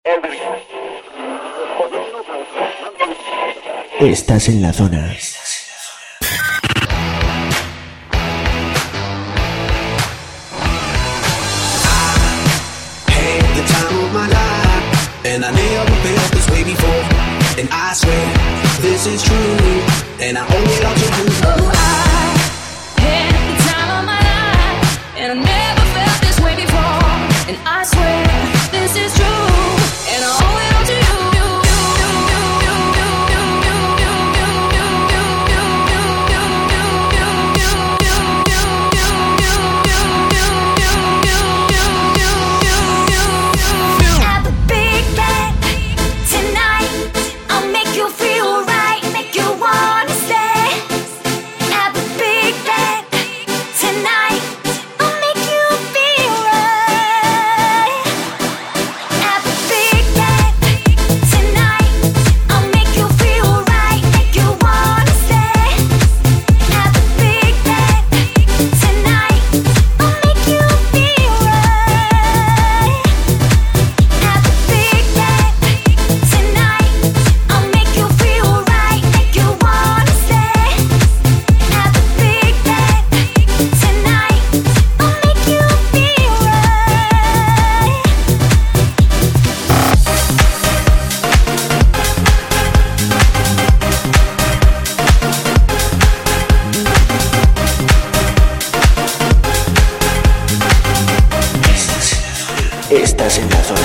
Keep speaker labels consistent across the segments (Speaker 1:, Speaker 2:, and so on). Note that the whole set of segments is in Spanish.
Speaker 1: Estás en la zona.
Speaker 2: And I never felt this way before. And I swear this is true. And I owe it all to you.
Speaker 3: Oh, I had the time of my life. And I never felt this way before. And I swear this is true. And I owe it all to you.
Speaker 1: Estás en la zona.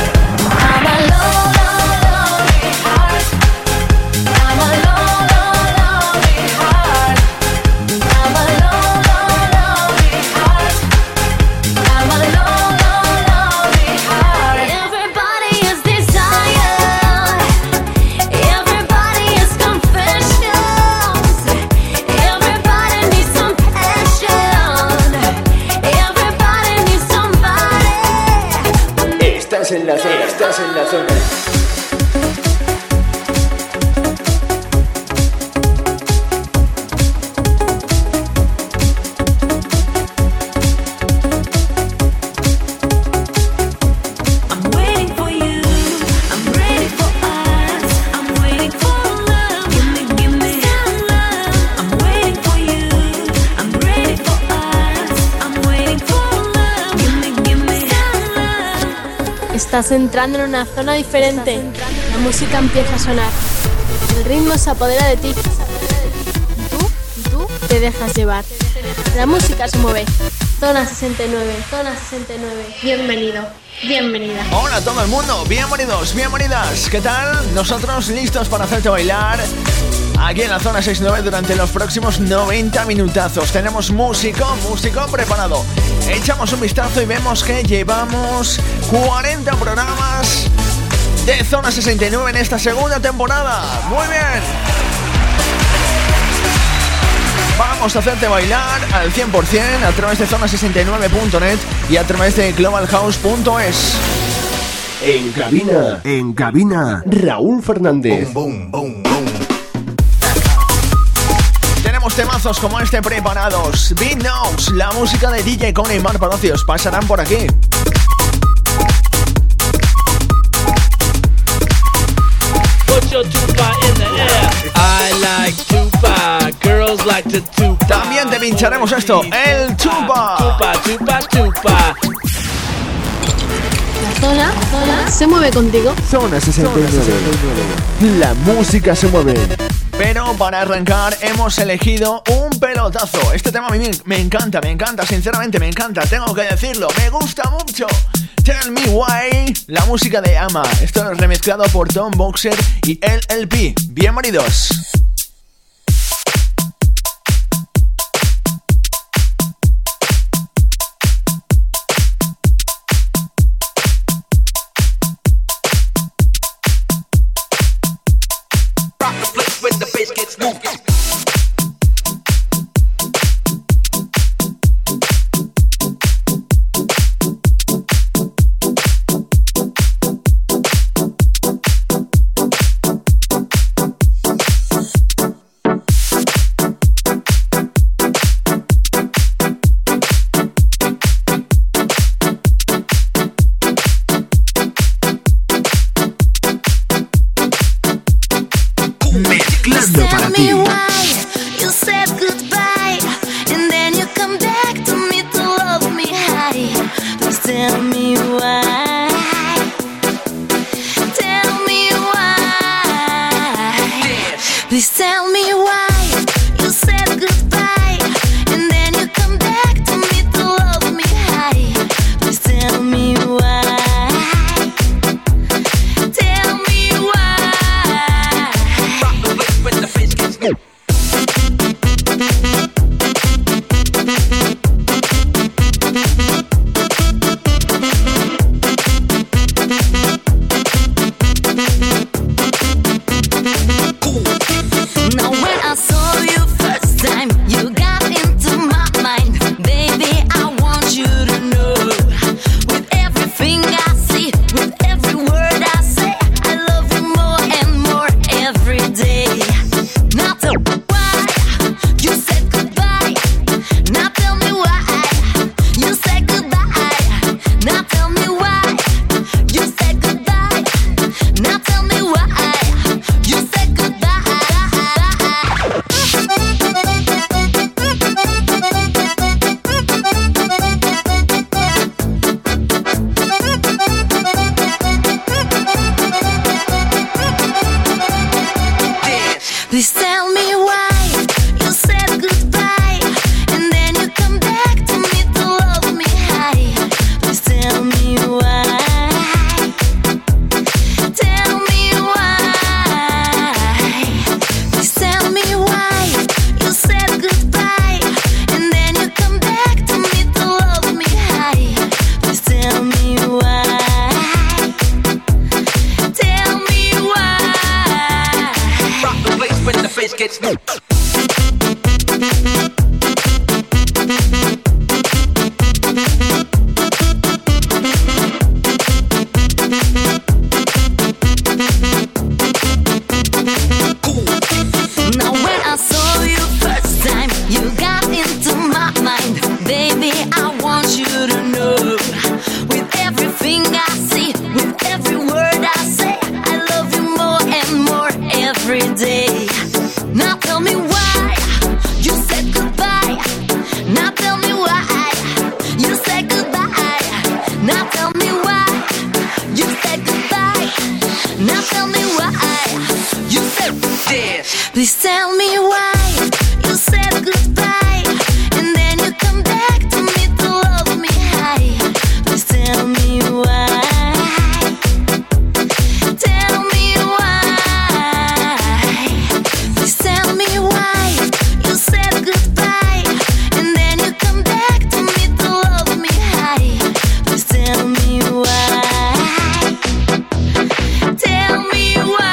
Speaker 1: En la zona, estás en la zona.
Speaker 4: Estás entrando en una zona diferente. La música empieza a sonar. El ritmo se apodera de ti. Tú te dejas llevar. La música se mueve. Zona 69, zona 69. Bienvenido, bienvenida.
Speaker 5: Hola a todo el mundo, bienvenidos, bienvenidas. ¿Qué tal? Nosotros listos para hacerte bailar aquí en la zona 69 durante los próximos 90 minutazos. Tenemos músico preparado. Echamos un vistazo y vemos que llevamos 40 programas de Zona 69 en esta segunda temporada. Muy bien. Vamos a hacerte bailar al 100% a través de zona69.net y a través de globalhouse.es.
Speaker 1: En cabina, Raúl Fernández.
Speaker 2: Boom, boom, boom.
Speaker 5: Tenemos temazos como este preparados. Beat Knows, la música de DJ Cone y Mar Palacios pasarán por aquí.
Speaker 6: Put your tupa in the air. I like tupa. Girls like to tupa.
Speaker 5: También te pincharemos esto, el tupa.
Speaker 6: Tupa, tupa, tupa.
Speaker 4: La zona se mueve contigo.
Speaker 1: Zona 69. La música se mueve.
Speaker 5: Pero para arrancar hemos elegido un pelotazo. Este tema a mí me encanta, sinceramente me encanta, tengo que decirlo, me gusta mucho. Tell Me Why, la música de Ama. Esto es remezclado por Tom Boxer y LLP. Bienvenidos.
Speaker 7: bass gets new.
Speaker 3: Now when I saw you first time, you got into my mind. Baby, I want you to know, with everything I see, with every word I say, I love you more and more every day. Now tell me why you said goodbye. Now tell me why you said goodbye. Now tell me why you said goodbye. Now tell me why you said yeah. Please tell me why you said goodbye, and then you come back to me to love me high. Please tell me why. Tell me why. Please tell me why you said goodbye, and then you come back to me to love me high. Please tell me why. Tell me why.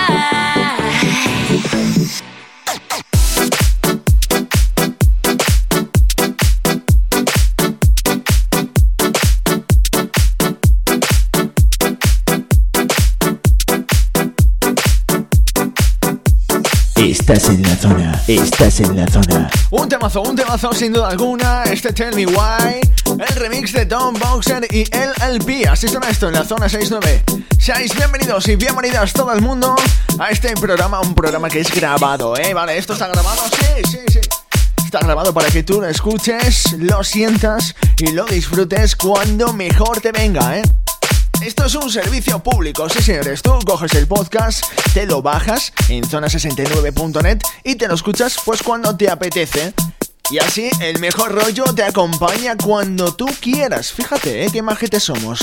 Speaker 1: Estás en la zona, estás en la zona.
Speaker 5: Un temazo sin duda alguna. Este Tell Me Why, el remix de Tom Boxer y el LP. Así suena esto en la zona 69. Seáis bienvenidos y bienvenidas todo el mundo a este programa, un programa que es grabado, Vale, ¿esto está grabado? Sí. Está grabado para que tú lo escuches, lo sientas y lo disfrutes cuando mejor te venga, Esto es un servicio público, sí señores. Tú coges el podcast, te lo bajas en zona69.net y te lo escuchas pues cuando te apetece. Y así el mejor rollo te acompaña cuando tú quieras. Fíjate, qué majetes somos.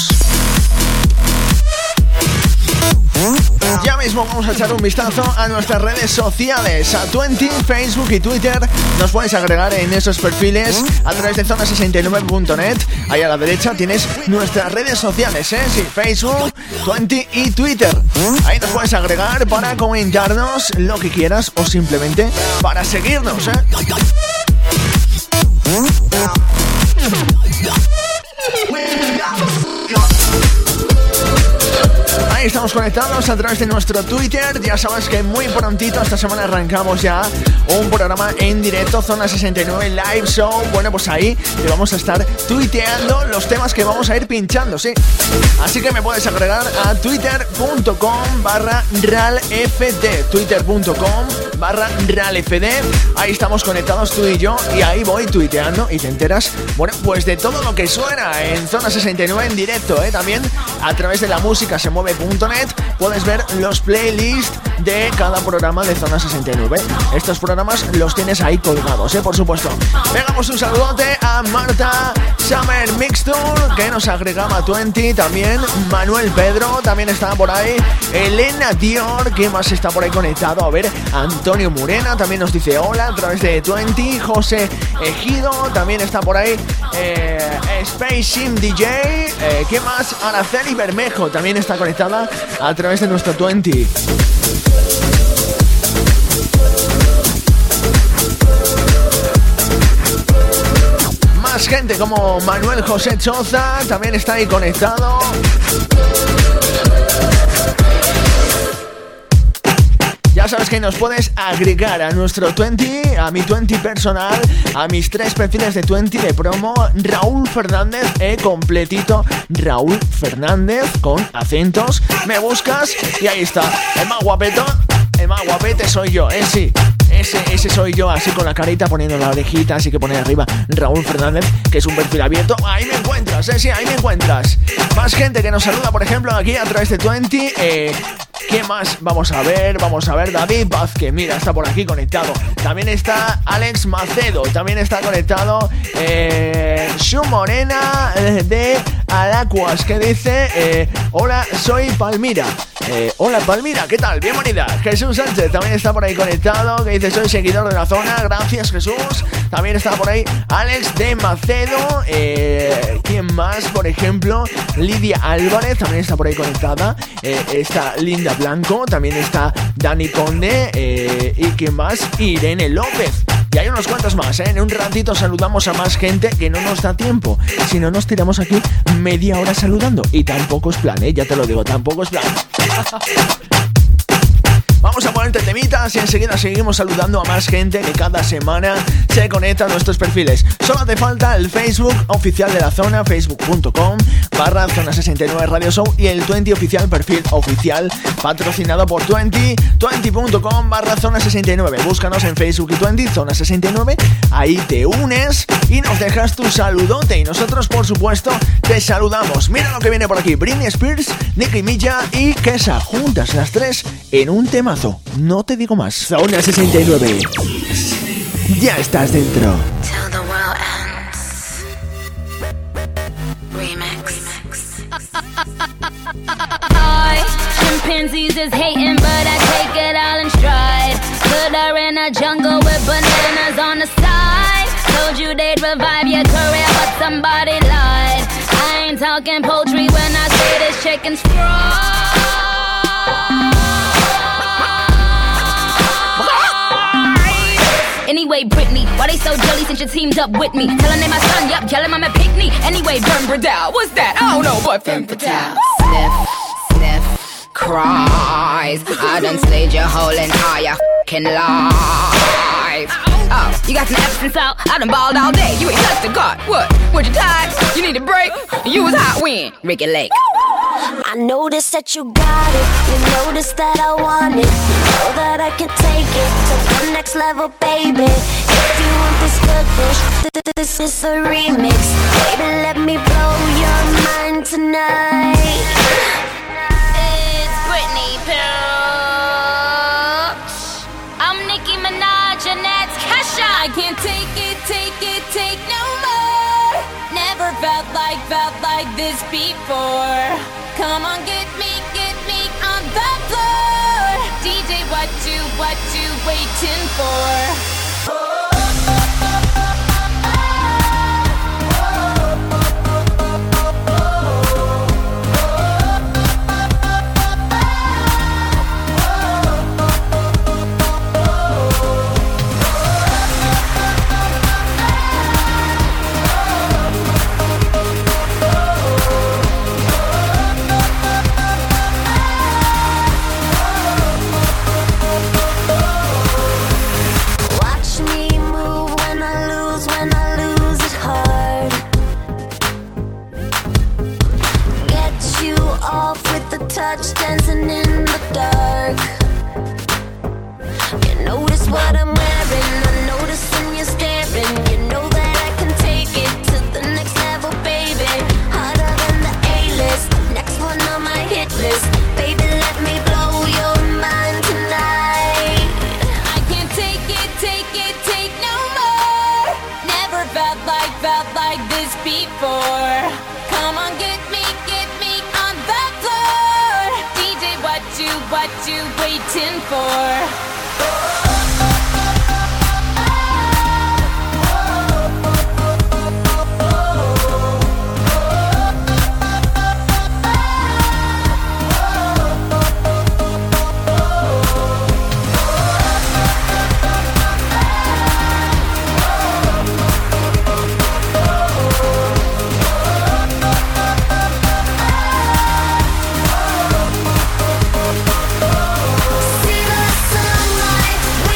Speaker 5: Ya mismo vamos a echar un vistazo a nuestras redes sociales, a Twenty, Facebook y Twitter. Nos puedes agregar en esos perfiles a través de zona69.net. Ahí a la derecha tienes nuestras redes sociales, Sí, Facebook, Twenty y Twitter. Ahí nos puedes agregar para comentarnos lo que quieras o simplemente para seguirnos, Ahí estamos conectados a través de nuestro Twitter. Ya sabes que muy prontito, esta semana arrancamos ya un programa en directo, Zona 69 Live Show. Bueno, pues ahí te vamos a estar tuiteando los temas que vamos a ir pinchando, sí. Así que me puedes agregar a twitter.com/RalFD, twitter.com/RalFD. Ahí estamos conectados tú y yo y ahí voy tuiteando y te enteras, bueno, pues de todo lo que suena en Zona 69 en directo, También a través de la música se mueve.net puedes ver los playlists de cada programa de Zona 69. Estos programas los tienes ahí colgados, por supuesto. Pegamos un saludote a Marta Summer Mixture, que nos agregaba 20, también Manuel Pedro, también está por ahí Elena Dior, ¿quién más está por ahí conectado? A ver, Antonio Murena también nos dice hola a través de 20, José Ejido, también está por ahí Space Sim DJ, ¿quién más? Araceli Bermejo también está conectada a través de nuestro 20. Más gente como Manuel José Choza también está ahí conectado. Ya sabes que nos puedes agregar a nuestro 20, a mi 20 personal, a mis 3 perfiles de 20 de promo, Raúl Fernández, completito, Raúl Fernández, con acentos, me buscas y ahí está, el más guapeto, el más guapete soy yo, sí. Ese soy yo, así con la carita poniendo la orejita, así que pone arriba Raúl Fernández, que es un perfil abierto. Ahí me encuentras, sí, ahí me encuentras. Más gente que nos saluda, por ejemplo, aquí a través de 20. ¿Qué más? Vamos a ver, David Vázquez, mira, está por aquí conectado. También está Alex Macedo, también está conectado Shu Morena de Alacuas, que dice hola, soy Palmira. Hola Palmira, ¿qué tal? Bienvenida. Jesús Sánchez también está por ahí conectado, que dice soy seguidor de la zona, gracias Jesús. También está por ahí Alex de Macedo. ¿Quién más? Por ejemplo, Lidia Álvarez también está por ahí conectada. Está Linda Blanco, también está Dani Conde. ¿Y quién más? Irene López. Y hay unos cuantos más, ¿eh? En un ratito saludamos a más gente que no nos da tiempo. Si no, nos tiramos aquí media hora saludando. Y tampoco es plan, ¿eh? Ya te lo digo, tampoco es plan. Vamos a ponerte temitas y enseguida seguimos saludando a más gente que cada semana se conecta a nuestros perfiles. Solo te falta el Facebook oficial de la zona, facebook.com/Zona69 Radio Show, y el 20 oficial, perfil oficial patrocinado por 20, 20.com/Zona69. Búscanos en Facebook y 20, Zona69, ahí te unes y nos dejas tu saludote y nosotros por supuesto te saludamos. Mira lo que viene por aquí: Britney Spears, Nicki Minaj y Kesha, juntas las tres en un temazo. No te digo más.
Speaker 1: Zona 69. Ya estás dentro.
Speaker 3: Till the world ends. Remix. Chimpanzees is hating, but I take it all in stride. Put her in a jungle with bananas on the side. Told you they'd revive your career, but somebody lied. I ain't talking poultry when I say this chicken's fried. Anyway, Britney, why they so jelly since you teamed up with me? Tell her name my son, yup, yell him I'm a pick-me. Anyway, Vern Bradell, what's that? I don't know, but Femme Fatale. Sniff, sniff, cries. I done slayed your whole entire f***ing life. Oh, you got some absence out? I done balled all day. You ain't touched a god. What? Would you tired? You need a break? You was hot when? Ricky Lake.
Speaker 7: I noticed that you got it. You noticed that I want it. You know that I can take it to the next level, baby. If you want this good dish, this is a remix. Baby, let me blow your mind tonight.
Speaker 3: It's Britney Spears. I'm Nicki Minaj and that's Kesha. I can't take it no more. Never felt like this before. Come on, get me on the floor. DJ, what you waiting for?
Speaker 7: Touch dancing in the dark. You notice what I'm wearing. I notice when you're staring. You know that I can take it to the next level, baby. Harder than the A-list, next one on my hit list. Baby, let me blow your mind tonight.
Speaker 3: I can't take it no more. Never felt like this before. Come on, get me on the floor. DJ, what you waiting for?
Speaker 7: See the sunlight.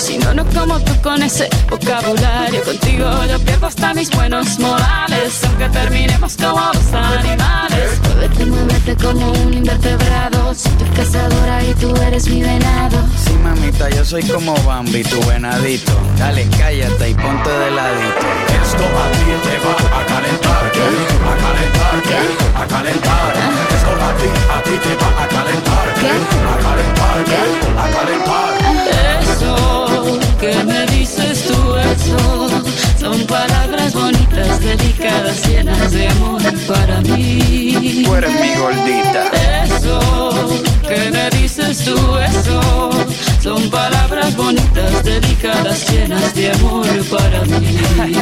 Speaker 8: Si no, no como tú con ese vocabulario. Contigo yo pierdo hasta mis buenos modales, aunque terminemos como dos animales. Muévete como un invertebrado. Soy tu cazadora y tú eres mi venado.
Speaker 9: Sí, mamita, yo soy como Bambi, tu venadito. Dale, cállate y ponte de ladito.
Speaker 10: Esto a ti te va a calentar, ¿qué? A calentar, ¿qué? A calentar. Esto a ti te va a calentar, ¿qué? A calentar, ¿qué? A calentar.
Speaker 8: Eso que me dices tú, eso son palabras bonitas, delicadas, llenas de amor para mí.
Speaker 9: Tú eres mi gordita.
Speaker 8: Eso que me dices tú, eso son palabras bonitas, delicadas, llenas de amor para mí.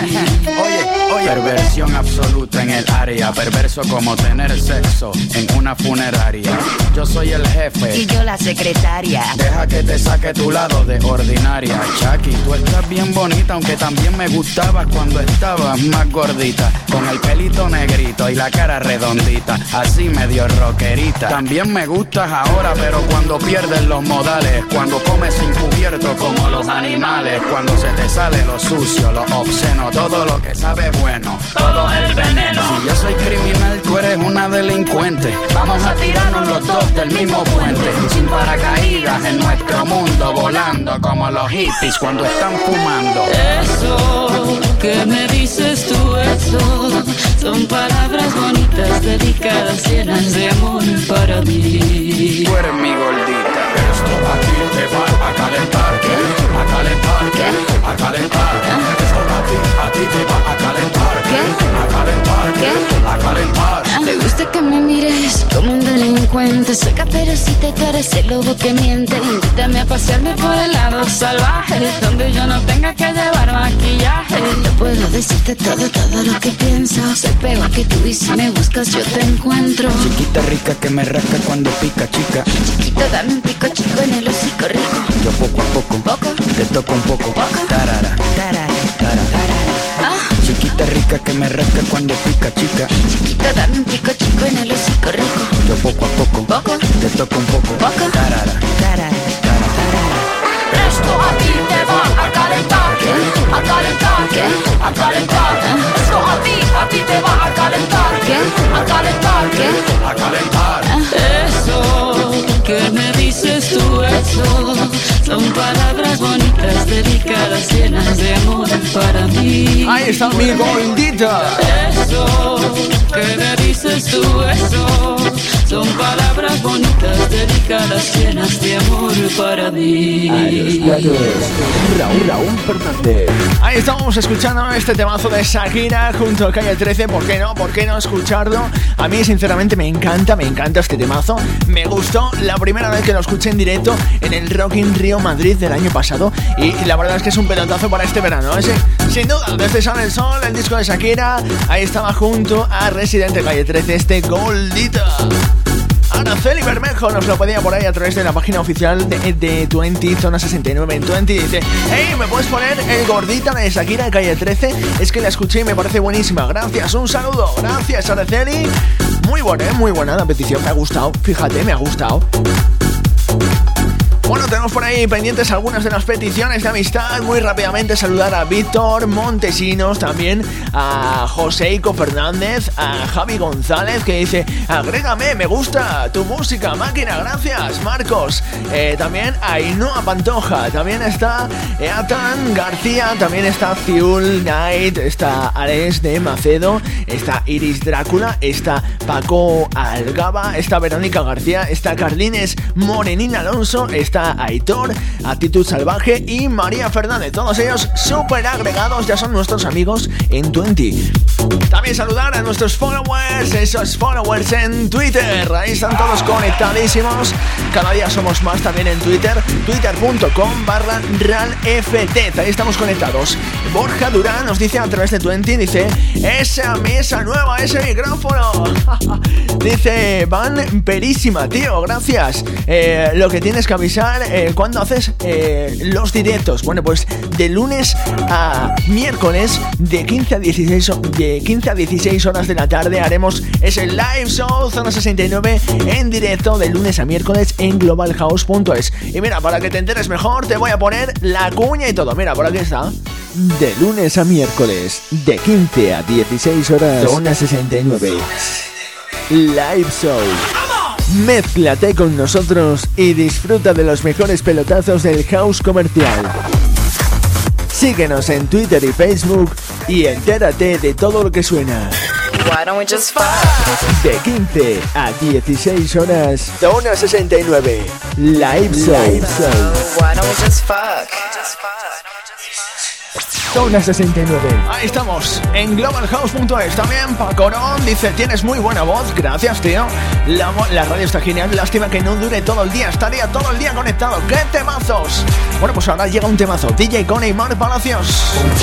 Speaker 9: Oye, perversión absoluta en el área. Perverso como tener sexo en una funeraria. Yo soy el jefe
Speaker 11: y yo la secretaria.
Speaker 9: Deja que te saque tu lado de ordinaria. Chucky, tú estás bien bonita, aunque también me gustabas cuando estabas más gordita. Con el pelito negrito y la cara redondita, así medio rockerita. También me gustas ahora, pero cuando pierdes los modales. Cuando comes encubierto como los animales. Cuando se te sale lo sucio, lo obsceno, todo lo que sabe bueno, todo el veneno. Si yo soy criminal, tú eres una delincuente. Vamos a tirarnos los dos del mismo puente, sin paracaídas en nuestro mundo, volando como los hippies cuando están fumando.
Speaker 8: Eso que me dices tú, eso son palabras bonitas, delicadas, llenas de amor para mí.
Speaker 9: Tú eres mi gordita.
Speaker 10: Esto a ti te va a calentar, ¿qué? A calentar, ¿qué? A calentar. Esto a ti te va a calentar, ¿qué? A calentar, ¿qué? A calentar.
Speaker 8: Me gusta que me mires como un delincuente. Seca pero si te eres el lobo que miente. Invítame a pasearme por el lado salvaje, donde yo no tenga que llevar maquillaje. Yo puedo decirte todo lo que pienso. Soy peor que tú y si me buscas yo te encuentro.
Speaker 9: Chiquita rica que me rasca cuando pica, chica.
Speaker 8: Chiquito dame un pico chico en el hocico rico.
Speaker 9: Yo poco a poco te toco un poco. Tarara, tarara, tarara. Chiquita rica que me rasca cuando pica, chica.
Speaker 8: Chiquito dame un pico chico en el hocico rico.
Speaker 9: Yo poco a poco te toco un poco. Tarara, tarara, tarara.
Speaker 10: Esto a ti te va a calentar, ¿qué? A calentar, ¿qué? A calentar. Esto a ti te va a calentar, ¿qué? A calentar, ¿qué? A calentar.
Speaker 8: Eso que me dices tú, eso son palabras bonitas, delicadas, llenas de amor para mí.
Speaker 5: Ahí está mi gordita.
Speaker 8: Eso que me dices tú, eso son palabras bonitas, delicadas, llenas de amor para mí.
Speaker 12: Raúl Fernández.
Speaker 5: Ahí estamos escuchando este temazo de Shakira junto a Calle 13. ¿Por qué no? ¿Por qué no escucharlo? A mí sinceramente me encanta este temazo. Me gustó la primera vez que lo escuché en directo en el Rock in Rio Madrid del año pasado. Y la verdad es que es un pelotazo para este verano. Sin duda, desde Sale el Sol, el disco de Shakira. Ahí estaba junto a Residente Calle 13, este Goldita. Araceli Bermejo nos lo pedía por ahí a través de la página oficial de 20, Zona 69 en 20. Dice: hey, ¿me puedes poner el Gordita de Shakira de Calle 13? Es que la escuché y me parece buenísima. Gracias, un saludo. Gracias, Araceli. Muy buena la petición. Me ha gustado, fíjate, me ha gustado. Bueno, tenemos por ahí pendientes algunas de las peticiones de amistad. Muy rápidamente saludar a Víctor Montesinos, también a Joseico Fernández, a Javi González, que dice: agrégame, me gusta tu música, máquina, gracias. Marcos, también a Ainhoa Pantoja, también está Eatan García, también está Fiul Night, está Alex de Macedo, está Iris Drácula, está Paco Algaba, está Verónica García, está Carlines Morenín Alonso, está Aitor, Actitud Salvaje y María Fernández. Todos ellos súper agregados, ya son nuestros amigos en 20. También saludar a nuestros followers, esos followers en Twitter. Ahí están todos conectadísimos. Cada día somos más también en Twitter. Twitter.com/RalFT. Ahí estamos conectados. Borja Durán nos dice a través de 20, dice: esa mesa nueva, ese micrófono. Dice Van Perísima, tío, gracias. Lo que tienes que avisar cuando haces los directos. Bueno, pues de lunes a miércoles de 15 a 16 horas de la tarde haremos ese live show Zona 69 en directo de lunes a miércoles en globalhouse.es. Y mira, para que te enteres mejor te voy a poner la cuña y todo. Mira, por aquí está.
Speaker 12: De lunes a miércoles de 15 a 16 horas Zona 69 Live Show. Mézclate con nosotros y disfruta de los mejores pelotazos del house comercial. Síguenos en Twitter y Facebook y entérate de todo lo que suena.
Speaker 11: Why don't we just fuck?
Speaker 12: De 15 a 16 horas Zona 69 Live Show.
Speaker 11: Why don't we just fuck?
Speaker 12: Zona 69.
Speaker 5: Ahí estamos, en globalhouse.es. También Pacorón dice, tienes muy buena voz. Gracias, tío. La radio está genial. Lástima que no dure todo el día. Estaría todo el día conectado. ¡Qué temazos! Bueno, pues ahora llega un temazo. DJ con Neymar Palacios.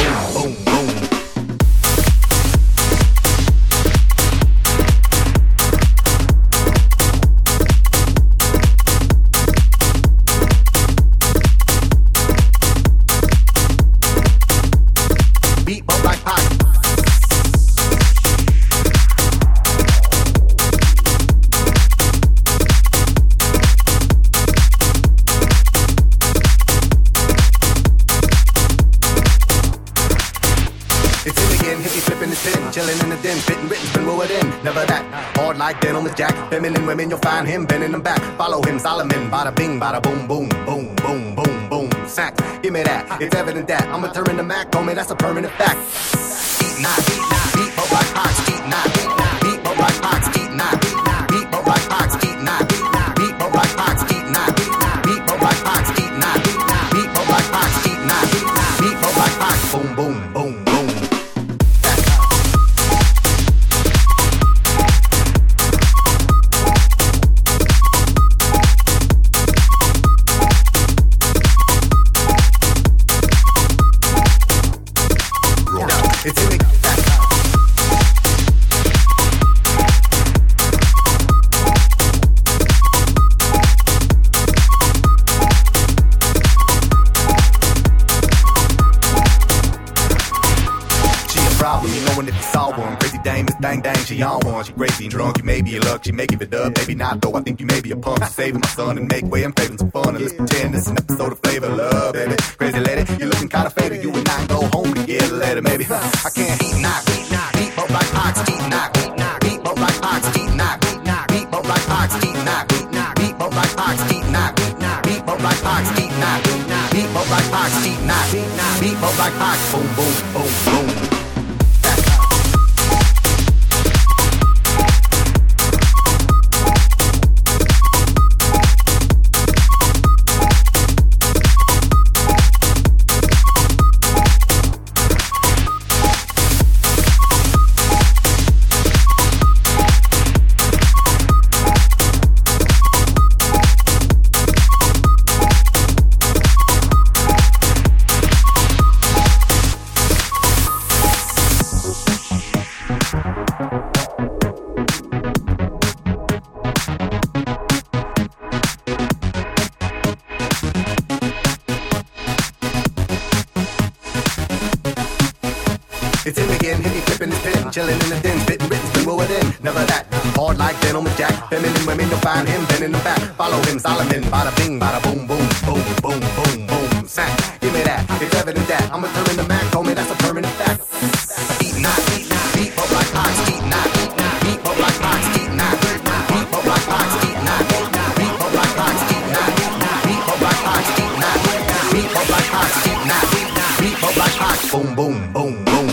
Speaker 13: Feminine women, you'll find him bending them back. Follow him, Solomon. Bada bing, bada boom, boom, boom, boom, boom, boom. Sack, give me that. It's evident that I'm a turn the Mac. Homie, that's a permanent fact. Eat not, beat up like pox. Eat not, beat up like pox. Eat not, beat up like pox. Eat not, beat up like pox. Eat not, beat up like pox. Eat not, beat up like pox. Eat not, beat up like pox. Boom, boom, boom, boom. She on one, she crazy and drunk, you may be a luck, she may give it up, maybe not though, I think you may be a punk. She's saving my son and make way, I'm craving some fun, and let's pretend this is an episode of Flavor Love, baby. Crazy lady, you're looking kinda faded, you and I go home together later, maybe. I can't eat knock, beat up like pox, eat knock, beat up like pox, eat knock, beat up like pox, eat knock, beat up like pox, eat knock, beat up like pox, eat knock, beat up like pox, eat knock, beat up like pox, boom, boom, boom, boom. It's him again, hit me flipping his pen, chilling in the den, spitting written, spin what in. Never that, hard like denim with Jack. Feminine women, you'll find him bending them back. Follow him, Solomon, bada bing, bada boom, boom, boom, boom, boom, boom. Sack, give me that, it's evident that I'm a turn the Mac, homie, that's a permanent fact. Eat not, beat up like pox, eat not, beat up like pox, eat not, beat up like pox, eat not, beat up like pox, eat not, beat up like pox, eat not, beat up like pox, eat not, beat up like pox, boom, boom, boom, boom.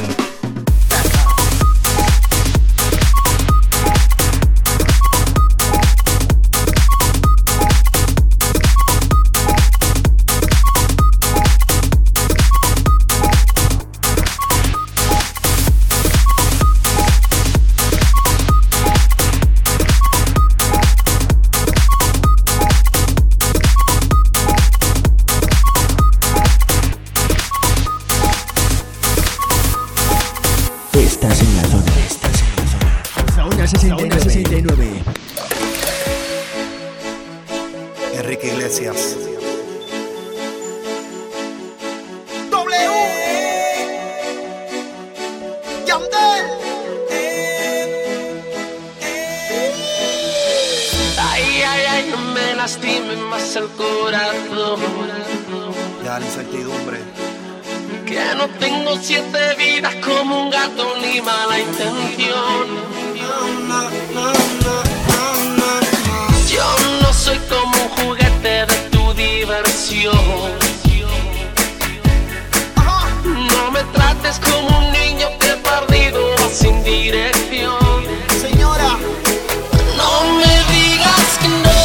Speaker 12: 69.
Speaker 13: Enrique Iglesias.
Speaker 14: Lastime más el corazón.
Speaker 13: Ya la incertidumbre.
Speaker 14: Que no tengo 7 vidas como un gato ni mala intención. Yo no soy como un juguete de tu diversión. No me trates como un niño que perdido va sin dirección.
Speaker 13: Señora,
Speaker 14: no me digas que no.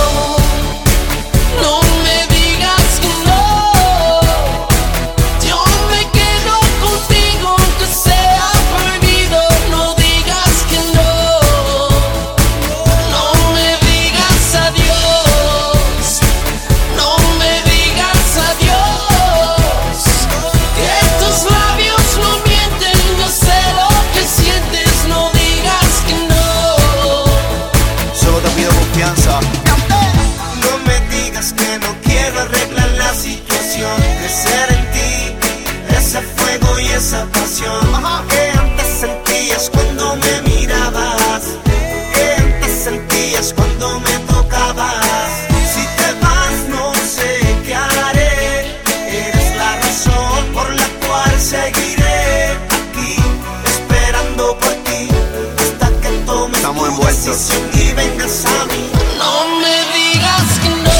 Speaker 15: Crecer en ti, ese fuego y esa pasión que antes sentías cuando me mirabas, que antes sentías cuando me tocabas. Si te vas no sé qué haré, eres la razón por la cual seguiré aquí, esperando por ti, hasta que tomes tu decisión y vengas a mí.
Speaker 14: No me digas que no.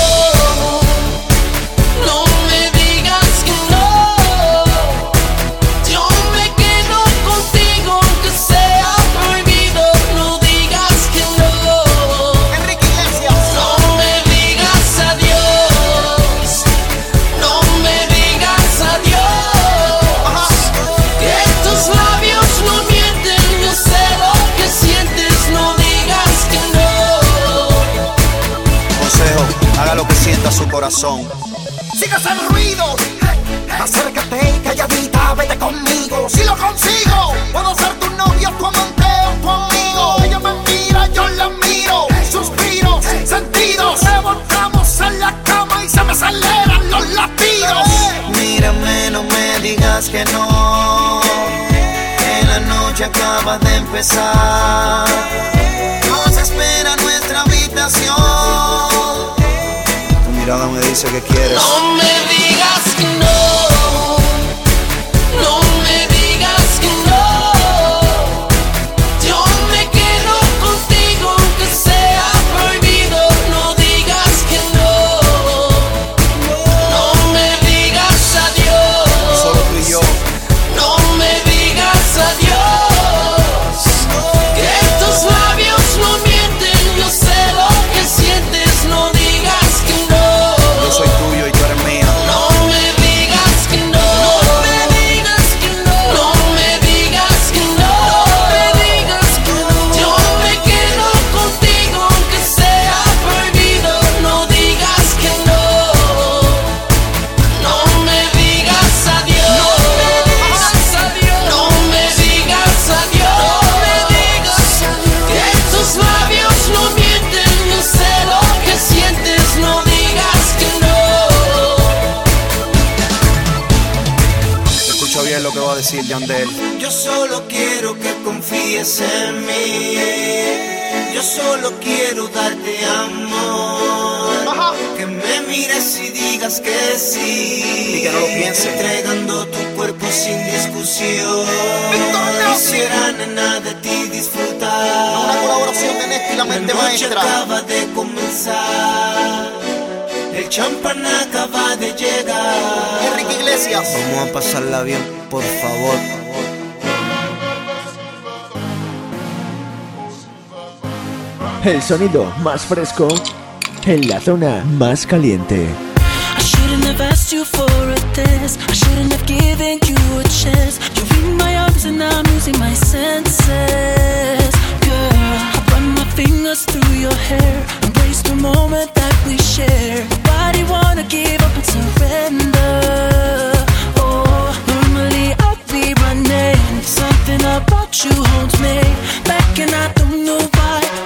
Speaker 15: Lo que sienta su corazón.
Speaker 13: Sigas el ruido, acércate y calladita, vete conmigo. Si lo consigo, puedo ser tu novio, tu amante o tu amigo. Ella me mira, yo la miro, suspiros, sentidos. Levantamos en la cama y se me aceleran los latidos.
Speaker 15: Mírame, no me digas que no, que la noche acaba de empezar. Nos espera nuestra habitación. Mirada me dice que quieres.
Speaker 14: No me digas que no. No me digas que no. Yo me quedo contigo aunque sea prohibido. No digas que no. No me digas adiós.
Speaker 15: Solo tú y yo.
Speaker 14: No me digas adiós. Que tus labios no mienten. Yo sé lo que sientes. No digas que no.
Speaker 15: Soy tuyo y tú eres mía.
Speaker 14: No me digas que no. No me digas que no. No me digas que no. No me digas que no. Yo me quedo contigo aunque sea prohibido. No digas que no. No me digas adiós. No me digas adiós. No me digas adiós. No me digas adiós. Que tus labios no mienten. Yo sé lo que sientes. No digas que no.
Speaker 15: Escucha bien lo que va a decir Yandel.
Speaker 16: Yo solo quiero que confíes en mí. Yo solo quiero darte amor. Que me mires y digas que sí.
Speaker 15: Y que no lo pienses.
Speaker 16: Entregando tu cuerpo sin discusión. Quisiera, nena, de ti disfrutar.
Speaker 13: Una colaboración de Néstor y la mente maestra.
Speaker 16: La noche acaba de comenzar. El champán acaba de llegar.
Speaker 13: Enrique Iglesias.
Speaker 15: Vamos a pasarla bien, por favor.
Speaker 12: El sonido más fresco en la zona más caliente.
Speaker 17: I shouldn't have asked you for a dance. I shouldn't have given you a chance. You're in my arms and I'm losing my senses. Girl, I run my fingers through your hair. Embrace the moment that we share. Nobody wanna give up and surrender. Oh, normally I'd be running. Something about you holds me back and I don't know why.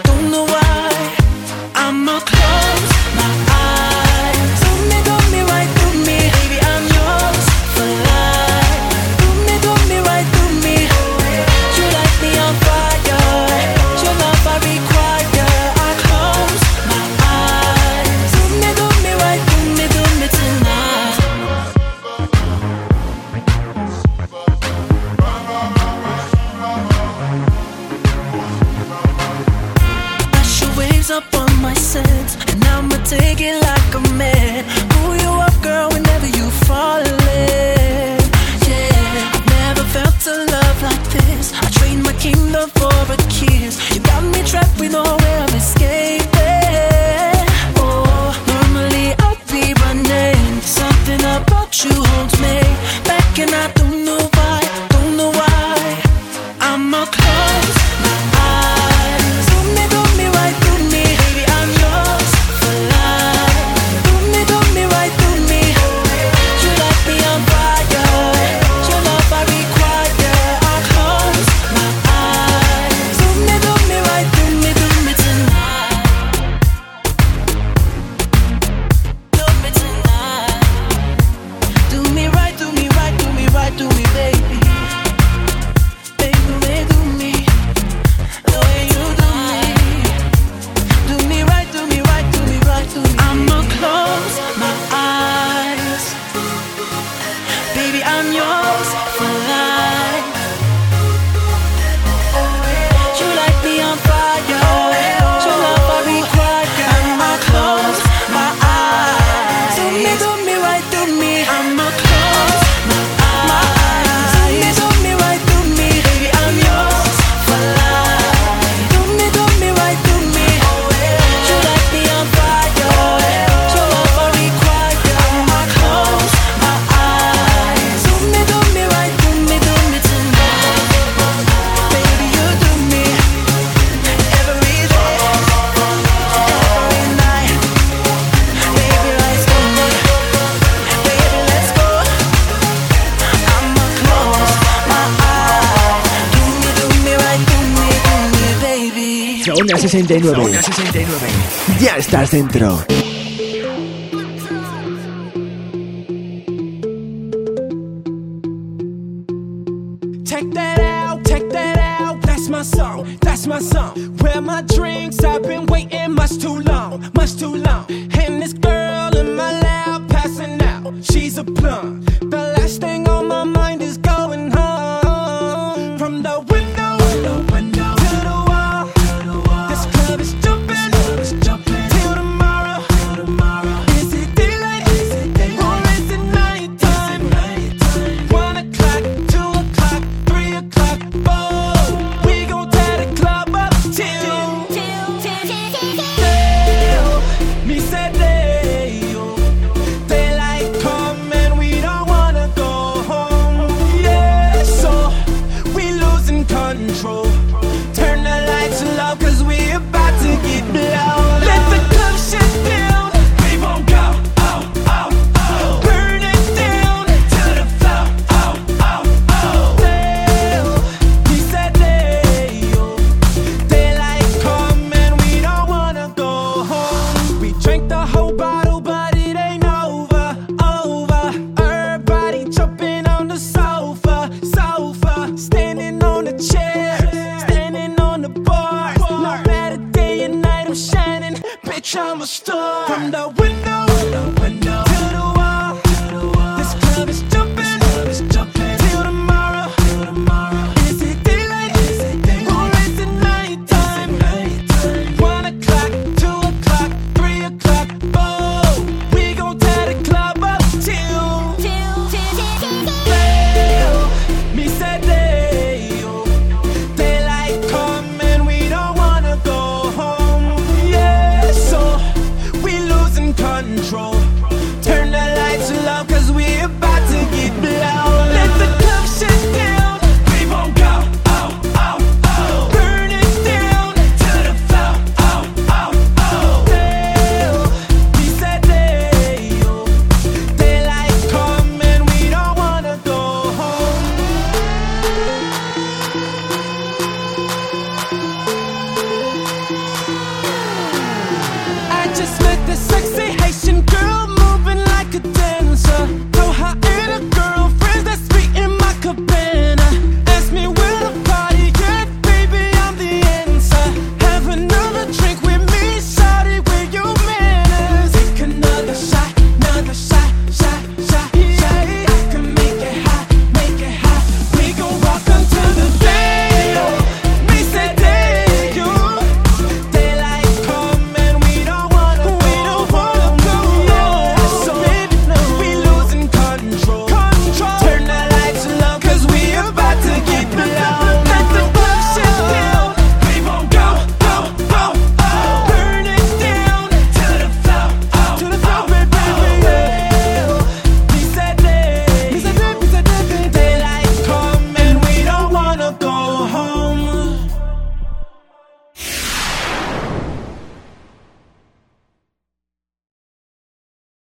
Speaker 17: ease up on my sense, and I'ma take it like a man. Pull you up, girl, whenever you fallin'. Yeah, I've never felt a love like this. I trade my kingdom for a kiss. You got me trapped with no way of escaping. Oh, normally I'd be running. Something about you holds me back, and I don't know why, don't know why. I'ma close my eyes. Do me right, do me, baby, I'm yours for life. Do me right, do me. You light me on fire. Your love I require. I close my eyes. Do me right, do me tonight. Do me tonight. Do me right, do me right, do me right, do me, baby. I'ma close my eyes. Baby, I'm yours for life. You light me on fire. Your love I require. I'ma close my eyes. Do me right, do me. I'ma close my eyes. Do me right, do me. Baby, I'm yours for life. Do me right, do me. You light me on fire. Your love I require. I'ma close my eyes. Do me right, do me tonight. Baby, you do me every day, every night. Baby, let's go. Baby, let's go. I'ma close my eyes. Do me right, do me, baby.
Speaker 12: Zona 69. Zona 69. Ya estás dentro.
Speaker 18: Take that out, that's my song. Where my drinks, I've been waiting much too long. And this girl in my lap passing out, she's a plum. The last thing on my mind is going home. From the window to the wall, this club is jumping till tomorrow. Is it daylight or is it nighttime? 1 o'clock, 2 o'clock, 3 o'clock, 4. We gon' tear the club up till me said daylight come and we don't wanna go home. Yeah, so we losing control. Turn the lights low 'cause we about to get blown. Let the club shut down. We won't go. Burn it down to the floor. We said daylight come and we don't wanna go home. We drank the whole bottle, but it ain't over. Everybody jumping on the sofa. Standing on the chair, standing on the bar. No matter day and night, I'm shining. Bitch, I'm a star. From the window to the wall, this club is jumping till tomorrow. Is it daylight or is it nighttime? 1 o'clock, 2 o'clock, 3 o'clock, 4. We gon' tear the club up till me said daylight come and we don't wanna go home. Yeah, so we losing control. Turn the lights low 'cause we about to get home.